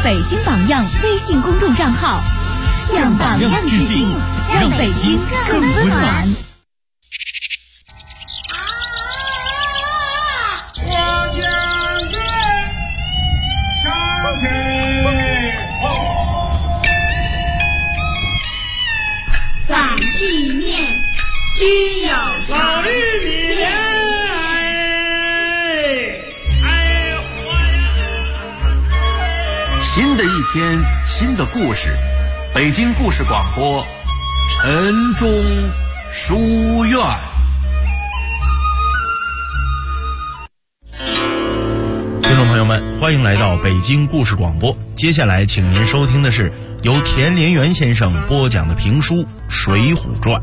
北京榜样微信公众账号，向榜样致敬，让北京更温暖。 反地面均有老玉米莲， 新的一天，新的故事，北京故事广播，晨钟书院。 听众朋友们，欢迎来到北京故事广播。接下来，请您收听的是由田连元先生播讲的评书《水浒传》。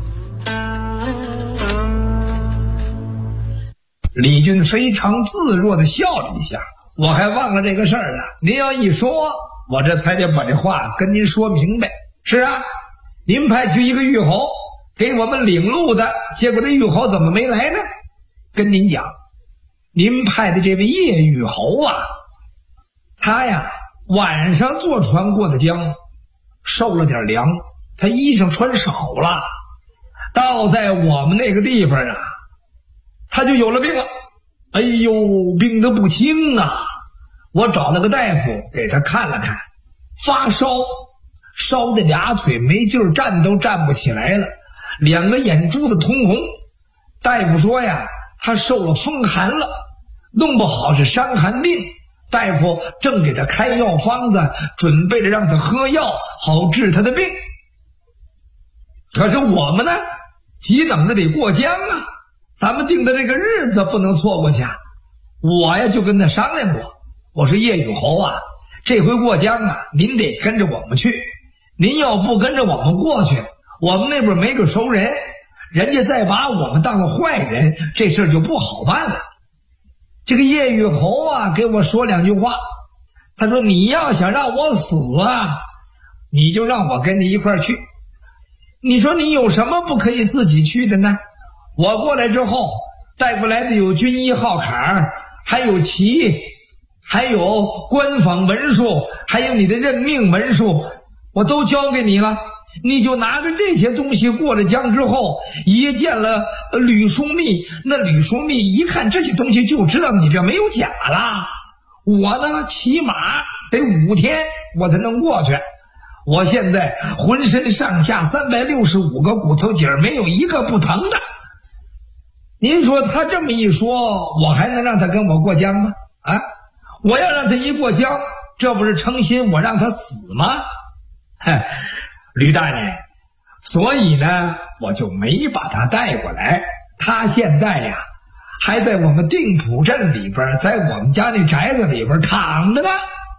李俊非常自若地笑了一下，我还忘了这个事儿了。您要一说，我这才得把这话跟您说明白。是啊，您派去一个狱侯给我们领路的，结果这狱侯怎么没来呢？跟您讲，您派的这位叶狱侯啊，他呀晚上坐船过的江，受了点凉，他衣裳穿少了，到在我们那个地方啊，他就有了病了。哎呦，病得不轻啊！我找了个大夫给他看了看，发烧，烧的俩腿没劲儿，站都站不起来了，两个眼珠子通红。大夫说呀，他受了风寒了，弄不好是伤寒病。大夫正给他开药方子，准备着让他喝药好治他的病。可是我们呢，急等着得过江啊，咱们定的这个日子不能错过去啊。我呀就跟他商量过，我说叶狱侯啊，这回过江啊，您得跟着我们去。您要不跟着我们过去，我们那边没个熟人，人家再把我们当了坏人，这事儿就不好办了。这个叶狱侯啊给我说两句话，他说你要想让我死啊，你就让我跟你一块儿去。你说你有什么不可以自己去的呢？我过来之后带过来的有军医号坎，还有旗，还有官方文书，还有你的任命文书，我都交给你了。你就拿着这些东西过了江之后，一见了吕枢密，那吕枢密一看这些东西就知道你这没有假了。我呢起码得5天我才能过去。我现在浑身上下365个骨头节没有一个不疼的。您说他这么一说，我还能让他跟我过江吗？啊，我要让他一过江，这不是诚心我让他死吗？嗨，吕大人，所以呢我就没把他带过来。他现在呀还在我们定浦镇里边，在我们家那宅子里边躺着呢。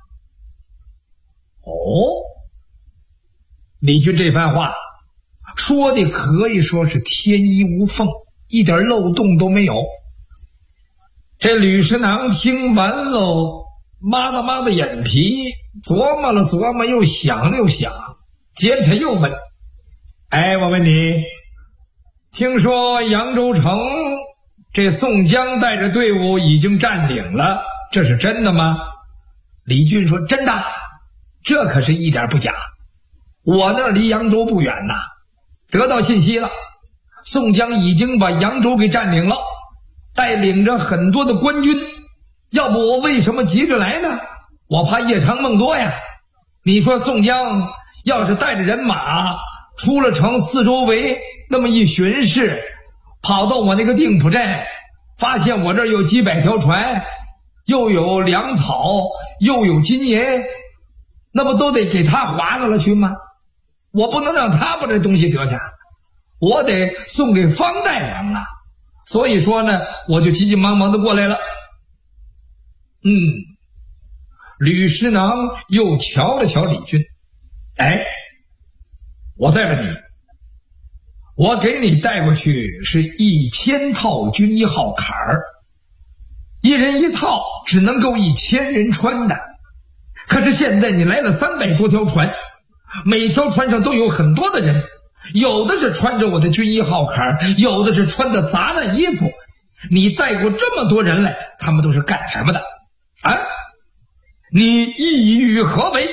哦，李军这番话说的可以说是天衣无缝，一点漏洞都没有。这吕师囊听完喽，抹了抹的眼皮，琢磨了琢磨，又想了又想，接着他又问：哎，我问你，听说扬州城这宋江带着队伍已经占领了，这是真的吗？李俊说：真的，这可是一点不假。我那儿离扬州不远呐，得到信息了，宋江已经把扬州给占领了，带领着很多的官军。要不我为什么急着来呢？我怕夜长梦多呀。你说宋江要是带着人马出了城四周围那么一巡视，跑到我那个定浦镇，发现我这儿有几百条船，又有粮草，又有金银，那不都得给他划了去吗？我不能让他把这东西得下，我得送给方大王啊。所以说呢，我就急急忙忙的过来了。吕师囊又瞧了瞧李军，哎，我再问你，我给你带过去是1000套军医号坎儿，一人一套，只能够1000人穿的。可是现在你来了300多条船，每条船上都有很多的人，有的是穿着我的军医号坎，有的是穿的杂乱衣服。你带过这么多人来，他们都是干什么的啊？ 你意欲何为？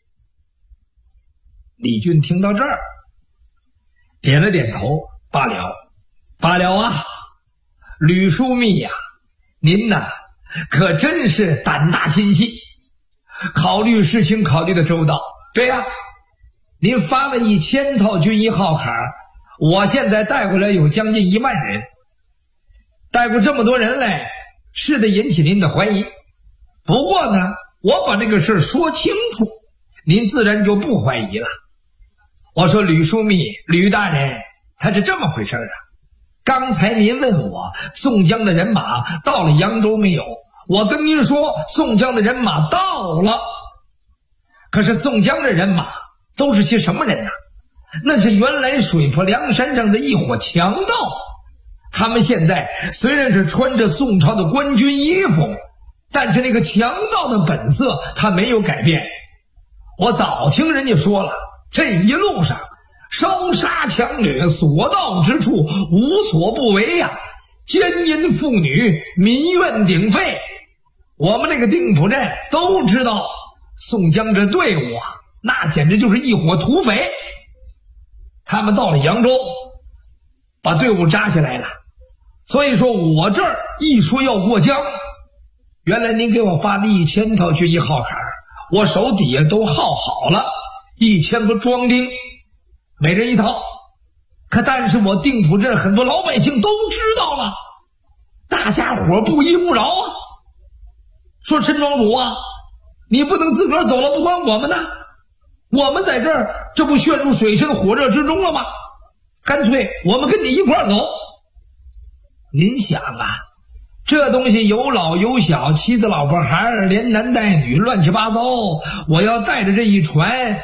李俊听到这儿，点了点头，罢了啊，吕枢密呀，您呐可真是胆大心细，考虑事情考虑的周到。对呀，您发了1000套军医号卡，我现在带过来有将近1万人，带过这么多人来，是得引起您的怀疑。不过呢，我把这个事说清楚，您自然就不怀疑了。我说吕枢密，吕大人，他是这么回事啊。刚才您问我宋江的人马到了扬州没有，我跟您说宋江的人马到了。可是宋江的人马都是些什么人啊？那是原来水泊梁山上的一伙强盗。他们现在虽然是穿着宋朝的官军衣服，但是那个强盗的本色他没有改变。我早听人家说了，这一路上烧杀抢掠，所到之处无所不为呀，奸淫妇女，民怨鼎沸。我们那个定府镇都知道，宋江这队伍啊，那简直就是一伙土匪。他们到了扬州，把队伍扎下来了。所以说我这儿一说要过江，原来您给我发的1000套军医号卡，我手底下都号好了，1000个庄丁，每人1套。可但是我定府镇很多老百姓都知道了，大家伙不依不饶啊，说陈庄主啊，你不能自个儿走了不管我们呢，我们在这儿这不陷入水深火热之中了吗？干脆我们跟你一块儿走。您想啊，这东西有老有小，妻子老婆孩儿，连男带女，乱七八糟，我要带着这一船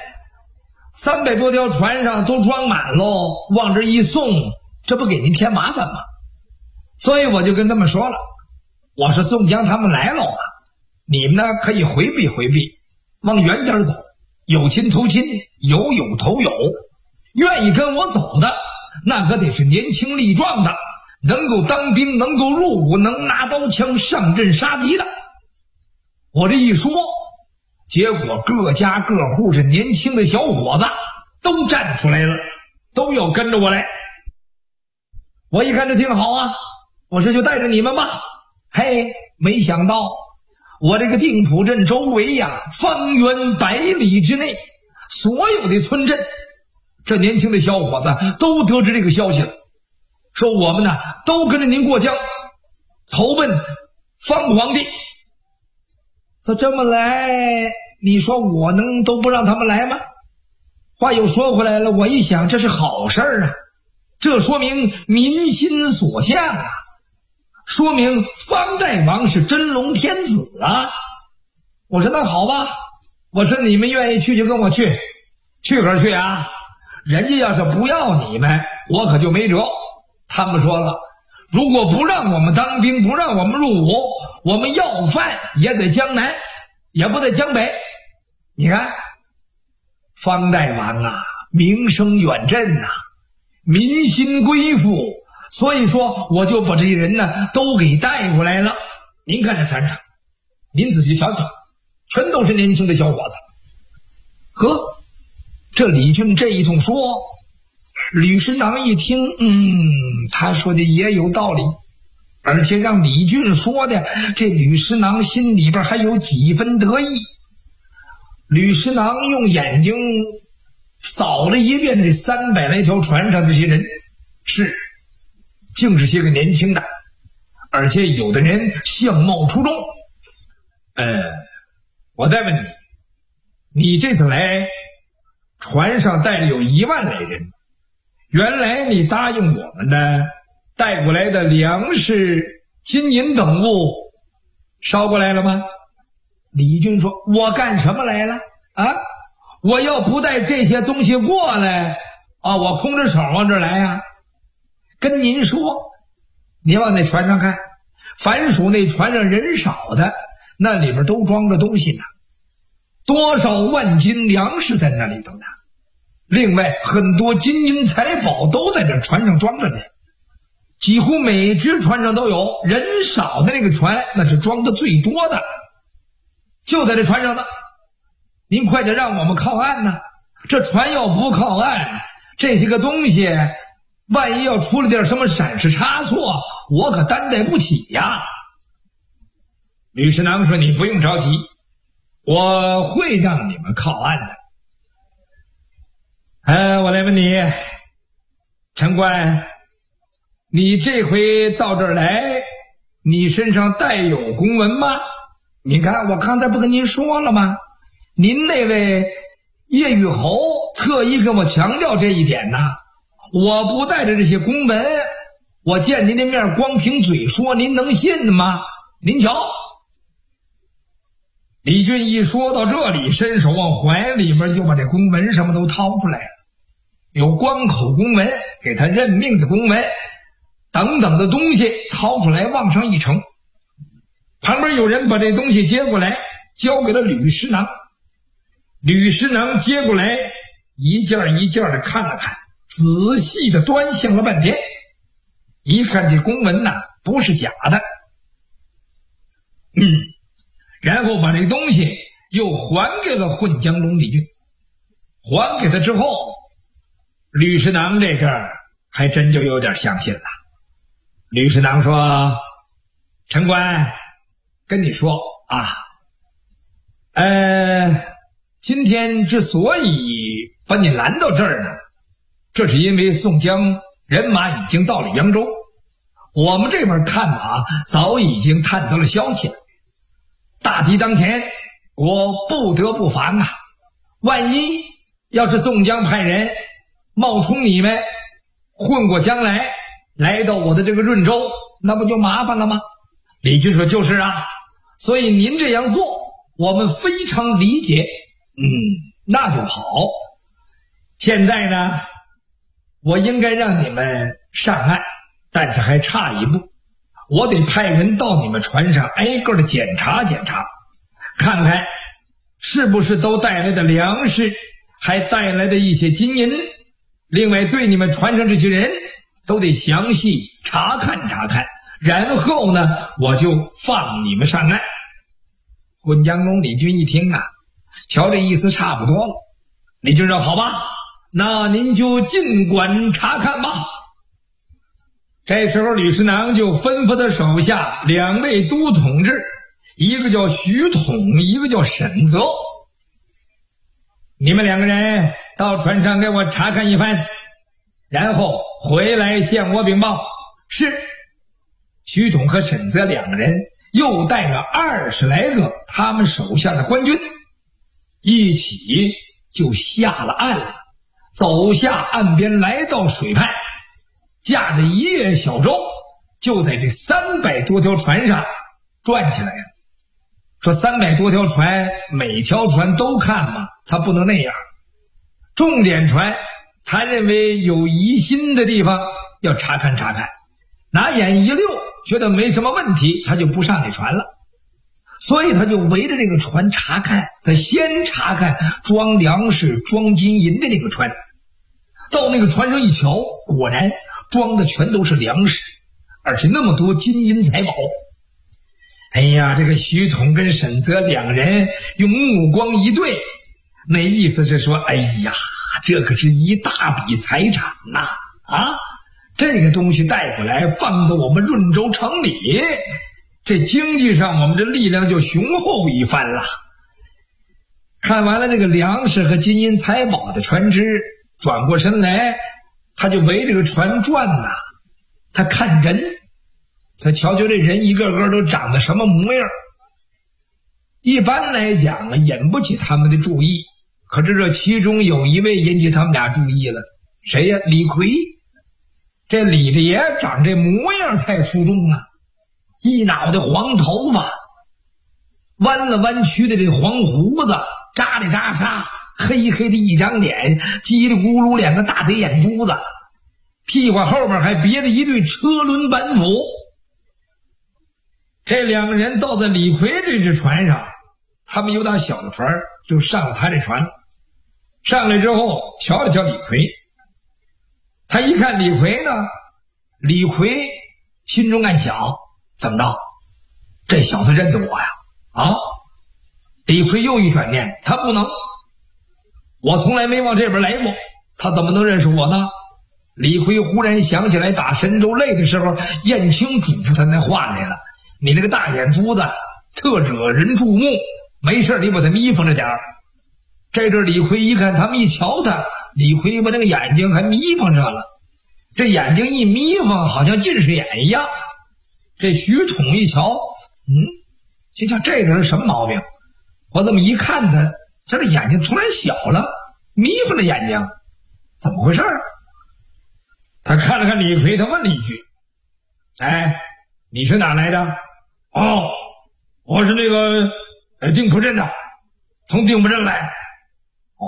300多条船上都装满喽，往这一送，这不给您添麻烦吗？所以我就跟他们说了，我说宋江他们来了啊，你们呢可以回避回避，往远点走，有亲投亲，有友投友，愿意跟我走的那可得是年轻力壮的，能够当兵，能够入伍，能拿刀枪上阵杀敌的。我这一说，结果各家各户这年轻的小伙子都站出来了，都要跟着我来。我一看这挺好啊，我说就带着你们吧。嘿，没想到我这个定府镇周围呀，方圆100里之内，所有的村镇，这年轻的小伙子都得知这个消息了，说我们呢都跟着您过江，投奔方皇帝。说这么来，你说我能都不让他们来吗？话又说回来了，我一想这是好事啊，这说明民心所向啊，说明方大王是真龙天子啊。我说那好吧，我说你们愿意去就跟我去，去可去啊，人家要是不要你们，我可就没辙。他们说了，如果不让我们当兵，不让我们入伍，我们要饭也在江南，也不在江北。你看方大王啊，名声远震啊，民心归附，所以说我就把这些人呢都给带过来了。您看这船上，您仔细瞧瞧，全都是年轻的小伙子。呵，这李俊这一通说，吕师囊一听，他说的也有道理，而且让李俊说的，这吕师囊心里边还有几分得意。吕师囊用眼睛扫了一遍这300来条船上这些人，是竟是些个年轻的，而且有的人相貌出众。我再问你，你这次来船上带着有1万来人，原来你答应我们的带过来的粮食、金银等物捎过来了吗？李俊说，我干什么来了啊？我要不带这些东西过来啊，我空着手往这儿来啊。跟您说，您往那船上看，凡属那船上人少的，那里边都装着东西呢，多少万斤粮食在那里头呢，另外很多金银财宝都在这船上装着呢，几乎每只船上都有，人少的那个船那是装的最多的。 就在这船上呢。您快点让我们靠岸呢！这船要不靠岸，这些个东西万一要出了点什么闪失差错，我可担待不起呀。吕师囊说：“你不用着急，我会让你们靠岸的。”我来问你，陈官，你这回到这儿来，你身上带有公文吗？你看，我刚才不跟您说了吗？您那位叶玉侯特意跟我强调这一点呢。我不带着这些公文，我见您的面光凭嘴说，您能信吗？您瞧。李俊一说到这里，伸手往怀里边就把这公文什么都掏出来了，有关口公文，给他任命的公文等等的东西掏出来往上一呈。旁边有人把这东西接过来交给了吕师囊。吕师囊接过来一件一件的看了看，仔细的端详了半天，一看这公文呐不是假的，然后把这东西又还给了混江龙李俊。还给他之后，吕师囊这阵儿还真就有点相信了。吕师囊说：“陈官，跟你说啊，今天之所以把你拦到这儿呢，这是因为宋江人马已经到了扬州，我们这边看马早已经探得了消息了。大敌当前，我不得不防啊！万一要是宋江派人冒充你们混过江来到我的这个润州，那不就麻烦了吗？”李俊说：“就是啊，所以您这样做我们非常理解。那就好。现在呢，我应该让你们上岸，但是还差一步，我得派人到你们船上挨个的检查检查，看看是不是都带来的粮食，还带来的一些金银，另外对你们船上这些人都得详细查看查看，然后呢我就放你们上岸。”混江龙李俊一听啊，瞧这意思差不多了。李俊说：“好吧，那您就尽管查看吧。”这时候吕师囊就吩咐他手下两位都统制，一个叫徐统，一个叫沈泽，你们两个人到船上给我查看一番，然后回来向我禀报。是。徐统和沈泽两个人又带着20来个他们手下的官军，一起就下了岸了，走下岸边，来到水畔，驾着一叶小舟，就在这300多条船上转起来了。说300多条船，每条船都看嘛，他不能那样。重点船，他认为有疑心的地方要查看查看，拿眼一溜，觉得没什么问题，他就不上那船了。所以他就围着这个船查看，他先查看装粮食装金银的那个船，到那个船上一瞧，果然装的全都是粮食，而且那么多金银财宝。哎呀，这个徐统跟沈泽两人用目光一对，那意思是说，哎呀，这可是一大笔财产呐！这个东西带过来放到我们润州城里，这经济上我们这力量就雄厚一番了。看完了这个粮食和金银财宝的船只，转过身来，他就围这个船转呐，他看人，他瞧瞧这人一个个都长得什么模样。一般来讲啊，引不起他们的注意，可是这其中有一位引起他们俩注意了。谁呀？李逵。这李大爷长这模样太出众了，一脑袋黄头发，弯了弯曲的这黄胡子，扎里扎沙，黑黑的一张脸，叽里咕噜两个大贼眼珠子，屁股后边还别着一对车轮板斧。这两个人到在李逵这只船上，他们有打小的船就上了他这船，上来之后瞧了瞧李逵，他一看李逵呢，李逵心中暗想，怎么着，这小子认得我呀？ 李逵又一转念，他不能，我从来没往这边来过，他怎么能认识我呢？李逵忽然想起来打神州擂的时候，燕青嘱咐他那话来了，你那个大眼珠子特惹人注目，没事你把他眯缝着点儿。这阵李逵一看他们一瞧他，李逵把那个眼睛还眯缝上了，这眼睛一眯缝好像近视眼一样。这徐统一瞧，这叫这个人什么毛病？我这么一看他，这个眼睛突然小了，眯缝着眼睛，怎么回事？他看了看李逵，他问了一句：哎，你是哪来的？哦，我是那个定浦镇的，从定浦镇来。哦，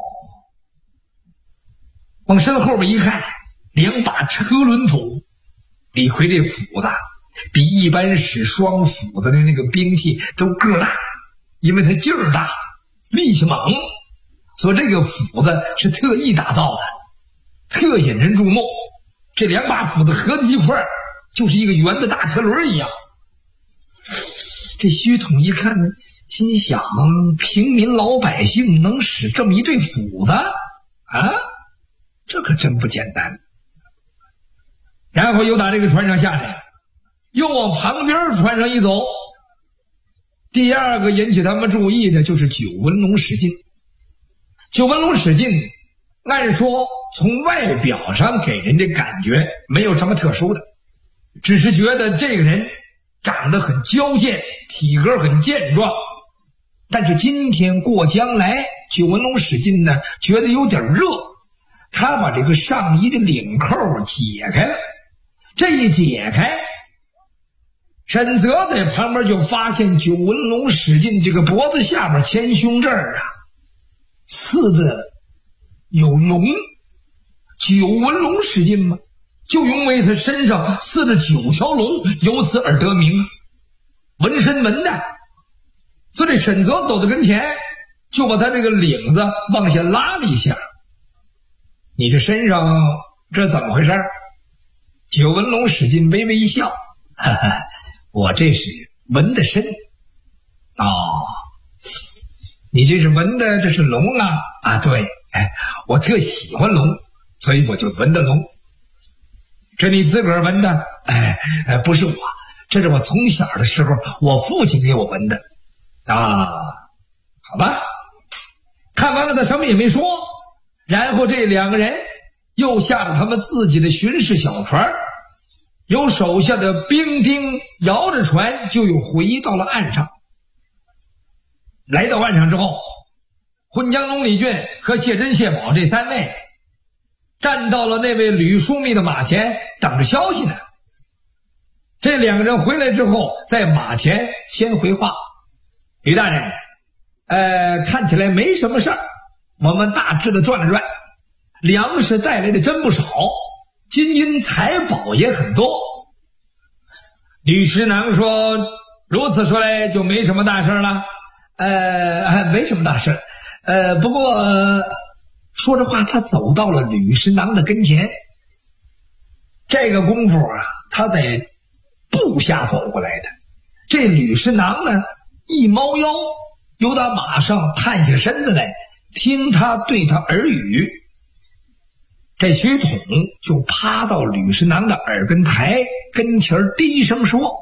往身后边一看，2把车轮斧。李逵这斧子比一般使双斧子的那个兵器都个大，因为它劲儿大，力气猛，所以这个斧子是特意打造的，特引人注目。这2把斧子合在一块儿，就是一个圆的大车轮一样。这徐统一看，心想：平民老百姓能使这么一对斧子啊，这可真不简单。然后又打这个船上下来，又往旁边船上一走。第二个引起他们注意的就是九纹龙史进。九纹龙史进按说从外表上给人的感觉没有什么特殊的，只是觉得这个人长得很矫健，体格很健壮。但是今天过江来，九纹龙史进呢觉得有点热，他把这个上衣的领扣解开了。这一解开，沈泽在旁边就发现九纹龙史进这个脖子下边前胸这儿啊刺的有龙，九纹龙史进嘛，就因为他身上刺了9条龙，由此而得名，纹身纹的。所以这沈泽走到跟前，就把他这个领子往下拉了一下。你这身上这怎么回事？九纹龙史进微微一笑，哈哈，我这是纹的身。哦，你这是纹的，这是龙啊？啊，对，我特喜欢龙，所以我就纹的龙。这你自个儿纹的？不是我，这是我从小的时候我父亲给我纹的。啊，好吧。看完了他什么也没说，然后这2个人又下了他们自己的巡视小船，由手下的兵丁摇着船就又回到了岸上。来到岸上之后，混江东李俊和谢珍谢宝这3位站到了那位吕枢密的马前等着消息呢。这2个人回来之后，在马前先回话：吕大人，看起来没什么事儿，我们大致的转了转，粮食带来的真不少，金银财宝也很多。吕师囊说：如此说来就没什么大事了。没什么大事，不过说着话，他走到了吕师囊的跟前。这个功夫啊，他在步下走过来的。这吕师囊呢，一猫腰，由他马上探下身子来，听他对他耳语。这徐统就趴到吕师囊的耳根台跟前低声说：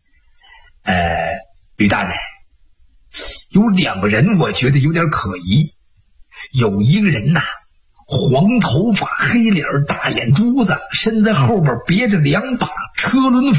吕大人，有2个人我觉得有点可疑。有一个人呐，黄头发黑脸大眼珠子，身在后边别着2把车轮斧，